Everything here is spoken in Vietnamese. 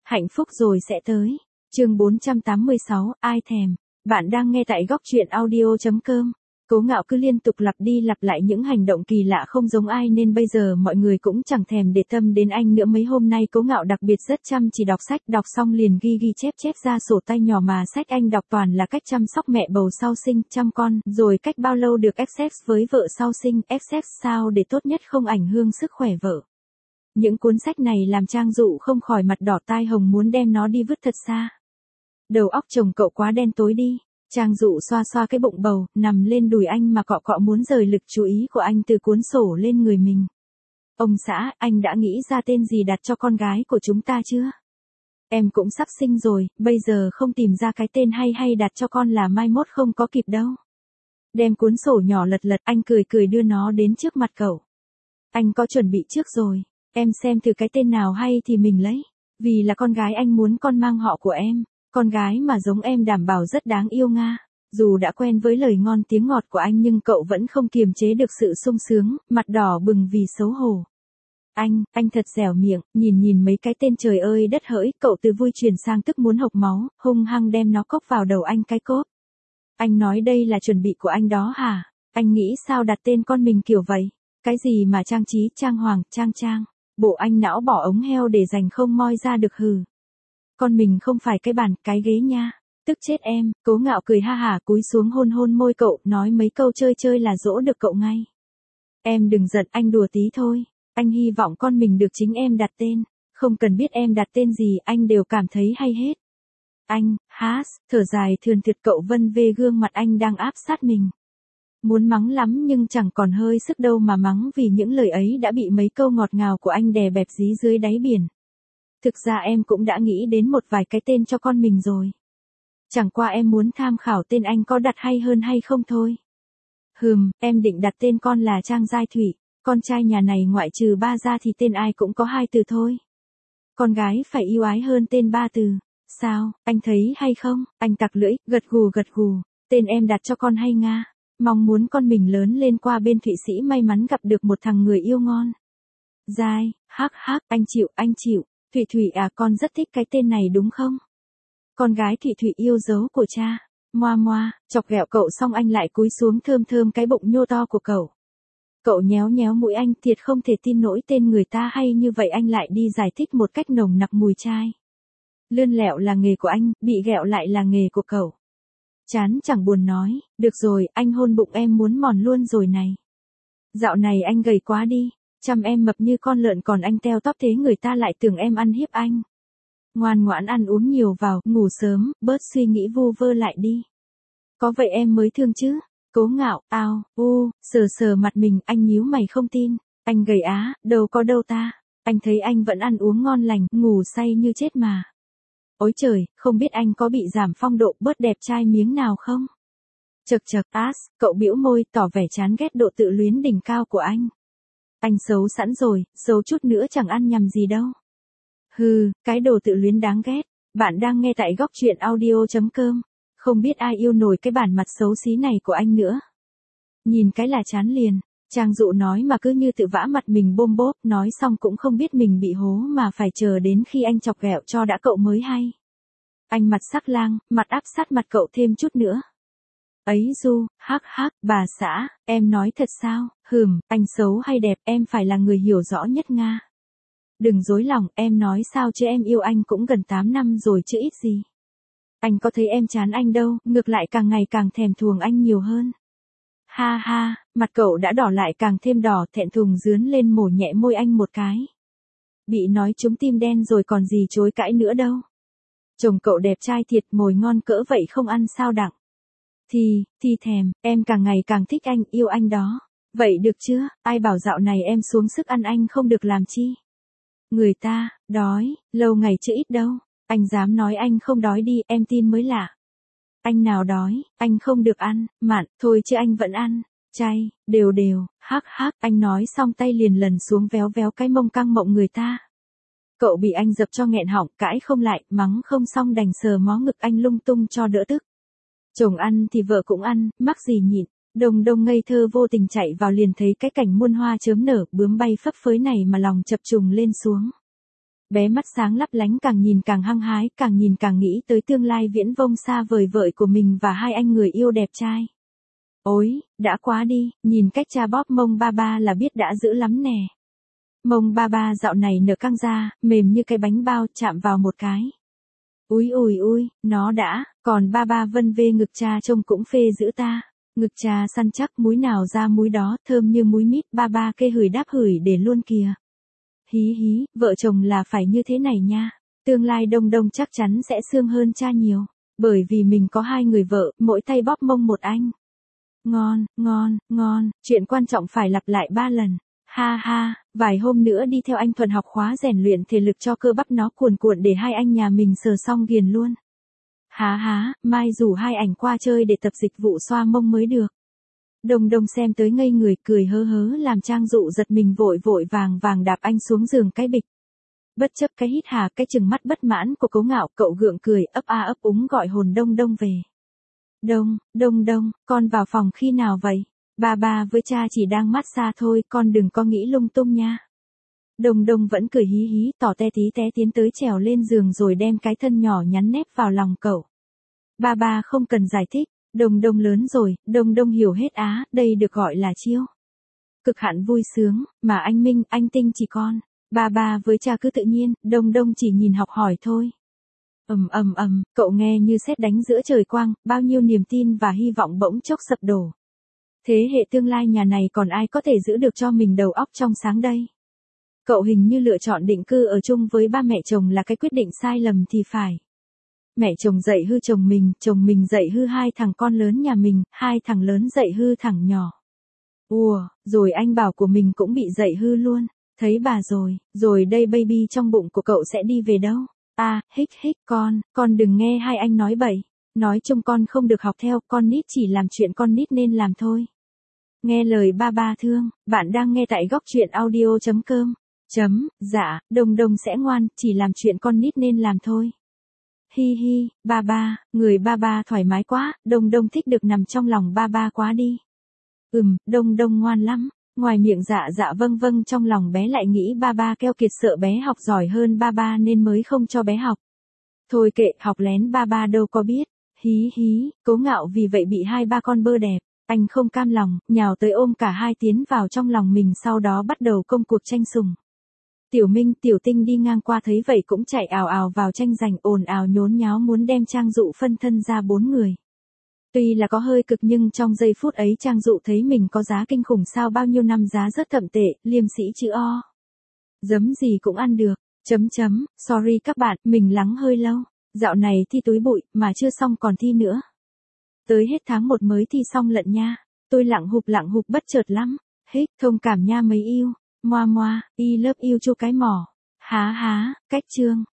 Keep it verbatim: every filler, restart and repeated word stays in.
Hạnh phúc rồi sẽ tới. Chương bốn trăm tám mươi sáu, ai thèm. Bạn đang nghe tại góc truyện audio chấm com. Cố Ngạo cứ liên tục lặp đi lặp lại những hành động kỳ lạ không giống ai nên bây giờ mọi người cũng chẳng thèm để tâm đến anh nữa. Mấy hôm nay Cố Ngạo đặc biệt rất chăm chỉ đọc sách, đọc xong liền ghi ghi chép chép ra sổ tay nhỏ mà sách anh đọc toàn là cách chăm sóc mẹ bầu sau sinh, chăm con, rồi cách bao lâu được sex với vợ sau sinh, sex sao để tốt nhất không ảnh hưởng sức khỏe vợ. Những cuốn sách này làm Trang Dụ không khỏi mặt đỏ tai hồng muốn đem nó đi vứt thật xa. Đầu óc chồng cậu quá đen tối đi. Trang Dụ xoa xoa cái bụng bầu, nằm lên đùi anh mà cọ cọ muốn rời lực chú ý của anh từ cuốn sổ lên người mình. Ông xã, anh đã nghĩ ra tên gì đặt cho con gái của chúng ta chưa? Em cũng sắp sinh rồi, bây giờ không tìm ra cái tên hay hay đặt cho con là mai mốt không có kịp đâu. Đem cuốn sổ nhỏ lật lật, anh cười cười đưa nó đến trước mặt cậu. Anh có chuẩn bị trước rồi, em xem thử cái tên nào hay thì mình lấy. Vì là con gái anh muốn con mang họ của em. Con gái mà giống em đảm bảo rất đáng yêu nga. Dù đã quen với lời ngon tiếng ngọt của anh nhưng cậu vẫn không kiềm chế được sự sung sướng, mặt đỏ bừng vì xấu hổ. Anh, anh thật dẻo miệng, nhìn nhìn mấy cái tên trời ơi đất hỡi, cậu từ vui chuyển sang tức muốn hộc máu, hung hăng đem nó cốc vào đầu anh cái cốp. Anh nói đây là chuẩn bị của anh đó hả? Anh nghĩ sao đặt tên con mình kiểu vậy? Cái gì mà Trang Trí, Trang Hoàng, Trang Trang? Bộ anh não bỏ ống heo để dành không moi ra được hừ. Con mình không phải cái bàn, cái ghế nha. Tức chết em. Cố Ngạo cười ha hả cúi xuống hôn hôn môi cậu, nói mấy câu chơi chơi là dỗ được cậu ngay. Em đừng giận, anh đùa tí thôi. Anh hy vọng con mình được chính em đặt tên. Không cần biết em đặt tên gì, anh đều cảm thấy hay hết. Anh, hát, thở dài thườn thượt cậu vân về gương mặt anh đang áp sát mình. Muốn mắng lắm nhưng chẳng còn hơi sức đâu mà mắng vì những lời ấy đã bị mấy câu ngọt ngào của anh đè bẹp dí dưới đáy biển. Thực ra em cũng đã nghĩ đến một vài cái tên cho con mình rồi. Chẳng qua em muốn tham khảo tên anh có đặt hay hơn hay không thôi. Hừm, em định đặt tên con là Trang Giai Thủy. Con trai nhà này ngoại trừ ba ra thì tên ai cũng có hai từ thôi. Con gái phải yêu ái hơn tên ba từ. Sao, anh thấy hay không? Anh tặc lưỡi, gật gù gật gù. Tên em đặt cho con hay nga. Mong muốn con mình lớn lên qua bên Thụy Sĩ may mắn gặp được một thằng người yêu ngon. Giai, hắc hắc, anh chịu, anh chịu. Thủy Thủy à, con rất thích cái tên này đúng không? Con gái Thủy Thủy yêu dấu của cha. Moa moa, chọc ghẹo cậu xong anh lại cúi xuống thơm thơm cái bụng nhô to của cậu. Cậu nhéo nhéo mũi anh, thiệt không thể tin nổi tên người ta hay như vậy, anh lại đi giải thích một cách nồng nặc mùi trai. Lươn lẹo là nghề của anh, bị ghẹo lại là nghề của cậu. Chán chẳng buồn nói, được rồi, anh hôn bụng em muốn mòn luôn rồi này. Dạo này anh gầy quá đi. Chăm em mập như con lợn còn anh teo tóp thế người ta lại tưởng em ăn hiếp anh. Ngoan ngoãn ăn uống nhiều vào, ngủ sớm, bớt suy nghĩ vu vơ lại đi. Có vậy em mới thương chứ. Cố Ngạo, ao, u, sờ sờ mặt mình, anh nhíu mày không tin. Anh gầy á, đâu có đâu ta. Anh thấy anh vẫn ăn uống ngon lành, ngủ say như chết mà. Ôi trời, không biết anh có bị giảm phong độ bớt đẹp trai miếng nào không? Chật chật, ass, cậu bĩu môi, tỏ vẻ chán ghét độ tự luyến đỉnh cao của anh. Anh xấu sẵn rồi, xấu chút nữa chẳng ăn nhầm gì đâu. Hừ, cái đồ tự luyến đáng ghét. Bạn đang nghe tại góc truyện audio chấm com. Không biết ai yêu nổi cái bản mặt xấu xí này của anh nữa. Nhìn cái là chán liền. Trang Dụ nói mà cứ như tự vã mặt mình bôm bốp, nói xong cũng không biết mình bị hố mà phải chờ đến khi anh chọc ghẹo cho đã cậu mới hay. Anh mặt sắc lang, mặt áp sát mặt cậu thêm chút nữa. Ấy du, hắc hắc, bà xã, em nói thật sao? Hừm, anh xấu hay đẹp em phải là người hiểu rõ nhất nga. Đừng dối lòng, em nói sao chứ em yêu anh cũng gần tám năm rồi chứ ít gì. Anh có thấy em chán anh đâu, ngược lại càng ngày càng thèm thuồng anh nhiều hơn. Ha ha, mặt cậu đã đỏ lại càng thêm đỏ, thẹn thùng dướn lên mổ nhẹ môi anh một cái. Bị nói trúng tim đen rồi còn gì chối cãi nữa đâu. Chồng cậu đẹp trai thiệt, mồi ngon cỡ vậy không ăn sao đặng. Thì, thì thèm, em càng ngày càng thích anh, yêu anh đó. Vậy được chưa, ai bảo dạo này em xuống sức ăn anh không được làm chi. Người ta, đói, lâu ngày chứ ít đâu. Anh dám nói anh không đói đi, em tin mới lạ. Anh nào đói, anh không được ăn, mặn, thôi chứ anh vẫn ăn. Chay, đều đều, hắc hắc, anh nói xong tay liền lần xuống véo véo cái mông căng mộng người ta. Cậu bị anh dập cho nghẹn họng, cãi không lại, mắng không xong đành sờ mó ngực anh lung tung cho đỡ tức. Chồng ăn thì vợ cũng ăn, mắc gì nhịn. Đồng Đông ngây thơ vô tình chạy vào liền thấy cái cảnh muôn hoa chớm nở, bướm bay phấp phới này mà lòng chập trùng lên xuống. Bé mắt sáng lấp lánh càng nhìn càng hăng hái, càng nhìn càng nghĩ tới tương lai viễn vông xa vời vợi của mình và hai anh người yêu đẹp trai. Ôi, đã quá đi, nhìn cách cha bóp mông ba ba là biết đã dữ lắm nè. Mông ba ba dạo này nở căng ra, mềm như cái bánh bao, chạm vào một cái. Úi ùi ui, nó đã, còn ba ba vân vê ngực cha trông cũng phê dữ ta. Ngực cha săn chắc, múi nào ra múi đó, thơm như múi mít, ba ba kê hửi đáp hửi để luôn kìa. Hí hí, vợ chồng là phải như thế này nha. Tương lai Đông Đông chắc chắn sẽ sương hơn cha nhiều. Bởi vì mình có hai người vợ, mỗi tay bóp mông một anh. Ngon, ngon, ngon, chuyện quan trọng phải lặp lại ba lần. Ha ha, vài hôm nữa đi theo anh Thuận học khóa rèn luyện thể lực cho cơ bắp nó cuồn cuộn để hai anh nhà mình sờ xong ghiền luôn. Há há, mai rủ hai ảnh qua chơi để tập dịch vụ xoa mông mới được. Đông Đông xem tới ngây người, cười hớ hớ làm Trang Dụ giật mình, vội vội vàng vàng đạp anh xuống giường cái bịch. Bất chấp cái hít hà, cái chừng mắt bất mãn của Cố Ngạo, cậu gượng cười, ấp a ấp úng gọi hồn Đông Đông về. Đông, Đông Đông, con vào phòng khi nào vậy? Ba ba với cha chỉ đang mát xa thôi, con đừng có nghĩ lung tung nha. Đông Đông vẫn cười hí hí, tỏ te tí té tiến tới trèo lên giường rồi đem cái thân nhỏ nhắn nép vào lòng cậu. Ba ba không cần giải thích, Đông Đông lớn rồi, Đông Đông hiểu hết á, đây được gọi là chiêu. Cực hạn vui sướng, mà anh Minh, anh Tinh chỉ con. Ba ba với cha cứ tự nhiên, Đông Đông chỉ nhìn học hỏi thôi. Ầm ầm ầm, cậu nghe như sét đánh giữa trời quang, bao nhiêu niềm tin và hy vọng bỗng chốc sập đổ. Thế hệ tương lai nhà này còn ai có thể giữ được cho mình đầu óc trong sáng đây? Cậu hình như lựa chọn định cư ở chung với ba mẹ chồng là cái quyết định sai lầm thì phải. Mẹ chồng dạy hư chồng mình, chồng mình dạy hư hai thằng con lớn nhà mình, hai thằng lớn dạy hư thằng nhỏ. Ùa, rồi anh bảo của mình cũng bị dạy hư luôn. Thấy bà rồi, rồi đây baby trong bụng của cậu sẽ đi về đâu? À, hích hích con, con đừng nghe hai anh nói bậy. Nói chung con không được học theo, con nít chỉ làm chuyện con nít nên làm thôi. Nghe lời ba ba thương, bạn đang nghe tại góc truyện audio chấm com. Chấm, dạ, Đông Đông sẽ ngoan, chỉ làm chuyện con nít nên làm thôi. Hi hi, ba ba, người ba ba thoải mái quá, Đông Đông thích được nằm trong lòng ba ba quá đi. Ừm, Đông Đông ngoan lắm. Ngoài miệng dạ dạ vâng vâng, trong lòng bé lại nghĩ ba ba keo kiệt, sợ bé học giỏi hơn ba ba nên mới không cho bé học. Thôi kệ, học lén ba ba đâu có biết. Hí hí, Cố Ngạo vì vậy bị hai ba con bơ đẹp. Anh không cam lòng, nhào tới ôm cả hai tiến vào trong lòng mình, sau đó bắt đầu công cuộc tranh sủng. Tiểu Minh, Tiểu Tinh đi ngang qua thấy vậy cũng chạy ào ào vào tranh giành, ồn ào nhốn nháo muốn đem Trang Dụ phân thân ra bốn người. Tuy là có hơi cực nhưng trong giây phút ấy Trang Dụ thấy mình có giá kinh khủng, sao bao nhiêu năm giá rất thậm tệ, liêm sĩ chữ O. Giấm gì cũng ăn được, chấm chấm, sorry các bạn, mình lắng hơi lâu, dạo này thi túi bụi, mà chưa xong còn thi nữa. Tới hết tháng một mới thi xong lận nha, tôi lặng hụp lặng hụp bất chợt lắm, hích, thông cảm nha mấy yêu, moa moa, y lớp yêu chu cái mỏ, há há, cách chương.